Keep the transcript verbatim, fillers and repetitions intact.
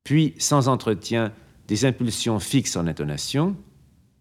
puis sans entretien des impulsions fixes en intonation,